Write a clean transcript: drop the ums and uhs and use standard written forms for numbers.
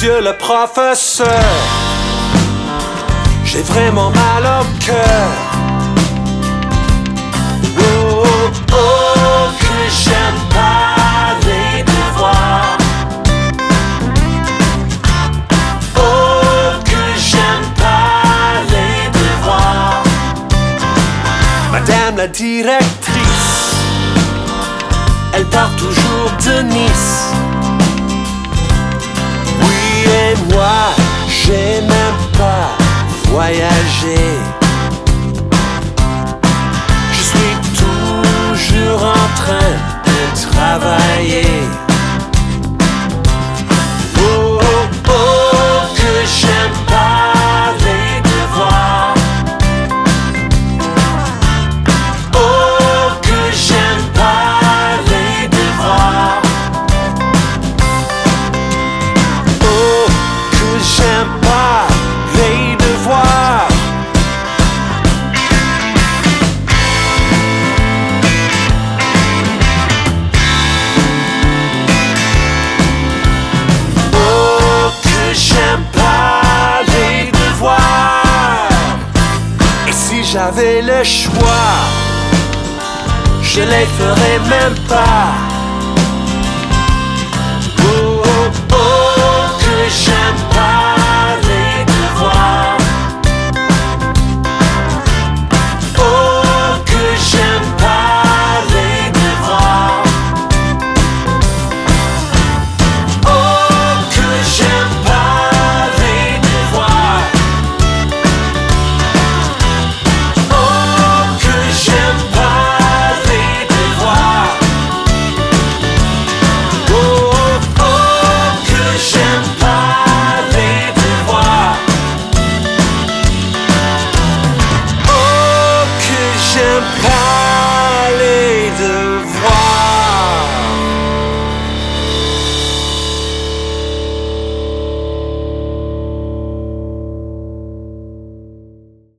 Monsieur le professeur, j'ai vraiment mal au cœur. Oh, oh, oh, que j'aime pas les devoirs. Oh, que j'aime pas les devoirs. Madame la directrice, elle part toujours de Nice. Oui, et moi, j'aime même pas voyager. Je suis toujours en train de travailler. Oh, oh, oh, que j'aime pas les devoirs. Oh, que j'aime pas les devoirs. Oh, que j'aime pas les devoirs. Oh, que j'aime pas les devoirs. Et si j'avais le choix, je les ferais même pas.